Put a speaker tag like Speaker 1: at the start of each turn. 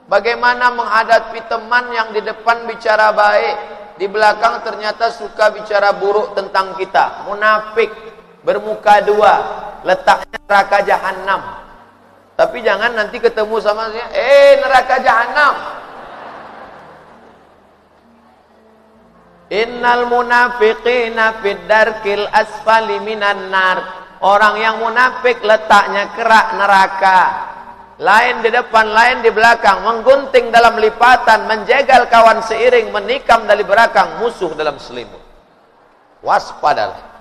Speaker 1: Bagaimana menghadapi teman yang di depan bicara baik, di belakang ternyata suka bicara buruk tentang kita. Munafik, bermuka dua, letaknya neraka jahanam. Tapi jangan nanti ketemu sama dia, neraka jahanam. Innal munafiqina fid darkil asfali minan nar. Orang yang munafik letaknya kerak neraka. Lain di depan, lain di belakang, menggunting dalam lipatan, menjegal kawan seiring, menikam dari belakang, musuh dalam selimut. Waspadalah.